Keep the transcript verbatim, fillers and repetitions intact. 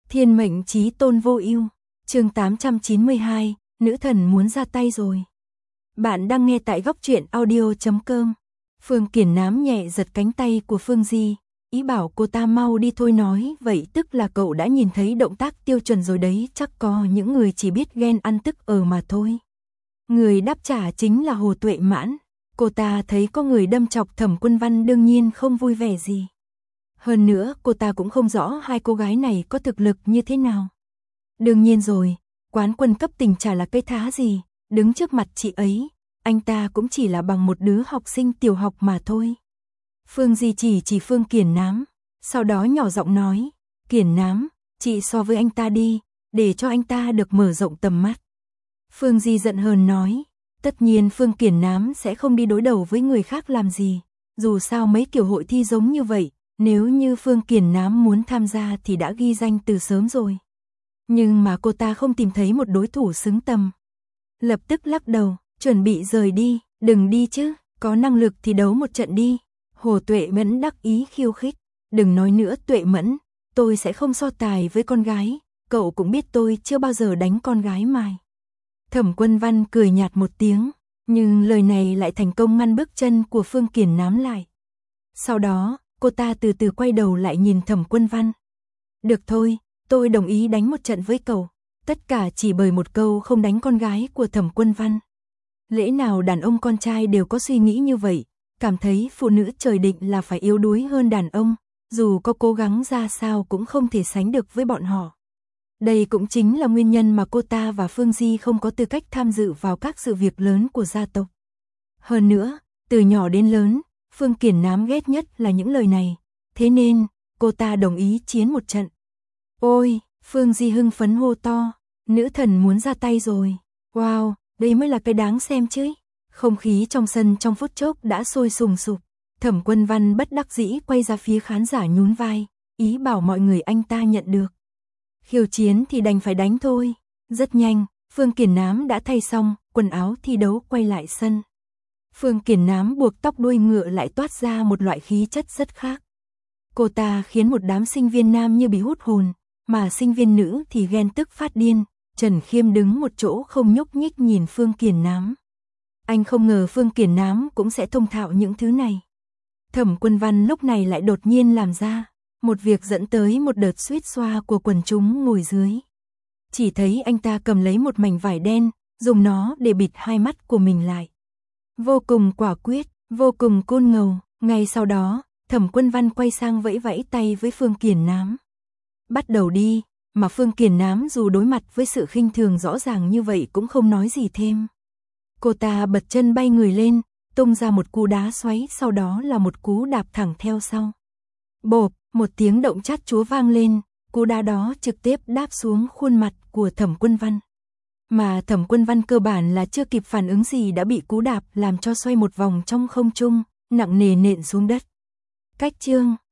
Thiên mệnh chí tôn vô ưu, chương tám trăm chín mươi hai, nữ thần muốn ra tay rồi. Bạn đang nghe tại góc truyện audio chấm com. Phương Kiển Nám nhẹ giật cánh tay của Phương Di, ý bảo cô ta mau đi thôi, nói vậy tức là cậu đã nhìn thấy động tác tiêu chuẩn rồi đấy, chắc có những người chỉ biết ghen ăn tức ở mà thôi. Người đáp trả chính là Hồ Tuệ Mãn, cô ta thấy có người đâm chọc Thẩm Quân Văn đương nhiên không vui vẻ gì. Hơn nữa cô ta cũng không rõ hai cô gái này có thực lực như thế nào. Đương nhiên rồi, quán quân cấp tỉnh chả là cái thá gì, đứng trước mặt chị ấy, anh ta cũng chỉ là bằng một đứa học sinh tiểu học mà thôi. Phương Di chỉ chỉ Phương Kiển Nám, sau đó nhỏ giọng nói, Kiển Nám, chị so với anh ta đi, để cho anh ta được mở rộng tầm mắt. Phương Di giận hờn nói, tất nhiên Phương Kiển Nám sẽ không đi đối đầu với người khác làm gì, dù sao mấy kiểu hội thi giống như vậy, nếu như Phương Kiển Nám muốn tham gia thì đã ghi danh từ sớm rồi. Nhưng mà cô ta không tìm thấy một đối thủ xứng tầm. Lập tức lắc đầu, chuẩn bị rời đi, đừng đi chứ, có năng lực thì đấu một trận đi. Hồ Tuệ Mẫn đắc ý khiêu khích, đừng nói nữa Tuệ Mẫn, tôi sẽ không so tài với con gái, cậu cũng biết tôi chưa bao giờ đánh con gái mài. Thẩm Quân Văn cười nhạt một tiếng, nhưng lời này lại thành công ngăn bước chân của Phương Kiển Nám lại. Sau đó, cô ta từ từ quay đầu lại nhìn Thẩm Quân Văn. Được thôi, tôi đồng ý đánh một trận với cậu, tất cả chỉ bởi một câu không đánh con gái của Thẩm Quân Văn. Lẽ nào đàn ông con trai đều có suy nghĩ như vậy, cảm thấy phụ nữ trời định là phải yếu đuối hơn đàn ông, dù có cố gắng ra sao cũng không thể sánh được với bọn họ. Đây cũng chính là nguyên nhân mà cô ta và Phương Di không có tư cách tham dự vào các sự việc lớn của gia tộc. Hơn nữa, từ nhỏ đến lớn, Phương Kiển Nám ghét nhất là những lời này, thế nên, cô ta đồng ý chiến một trận. Ôi, Phương Di hưng phấn hô to, nữ thần muốn ra tay rồi, wow, đây mới là cái đáng xem chứ. Không khí trong sân trong phút chốc đã sôi sùng sục, Thẩm Quân Văn bất đắc dĩ quay ra phía khán giả nhún vai, ý bảo mọi người anh ta nhận được. Khiêu chiến thì đành phải đánh thôi. Rất nhanh, Phương Kiển Nám đã thay xong, quần áo thi đấu quay lại sân. Phương Kiển Nám buộc tóc đuôi ngựa lại toát ra một loại khí chất rất khác. Cô ta khiến một đám sinh viên nam như bị hút hồn, mà sinh viên nữ thì ghen tức phát điên. Trần Khiêm đứng một chỗ không nhúc nhích nhìn Phương Kiển Nám. Anh không ngờ Phương Kiển Nám cũng sẽ thông thạo những thứ này. Thẩm Quân Văn lúc này lại đột nhiên làm ra một việc dẫn tới một đợt suýt xoa của quần chúng ngồi dưới. Chỉ thấy anh ta cầm lấy một mảnh vải đen, dùng nó để bịt hai mắt của mình lại. Vô cùng quả quyết, vô cùng côn ngầu. Ngay sau đó, Thẩm Quân Văn quay sang vẫy vẫy tay với Phương Kiển Nám. Bắt đầu đi, mà Phương Kiển Nám dù đối mặt với sự khinh thường rõ ràng như vậy cũng không nói gì thêm. Cô ta bật chân bay người lên, tung ra một cú đá xoáy, sau đó là một cú đạp thẳng theo sau. Bộp, một tiếng động chát chúa vang lên, cú đá đó trực tiếp đáp xuống khuôn mặt của Thẩm Quân Văn. Mà Thẩm Quân Văn cơ bản là chưa kịp phản ứng gì đã bị cú đạp làm cho xoay một vòng trong không trung, nặng nề nện xuống đất. Cách chương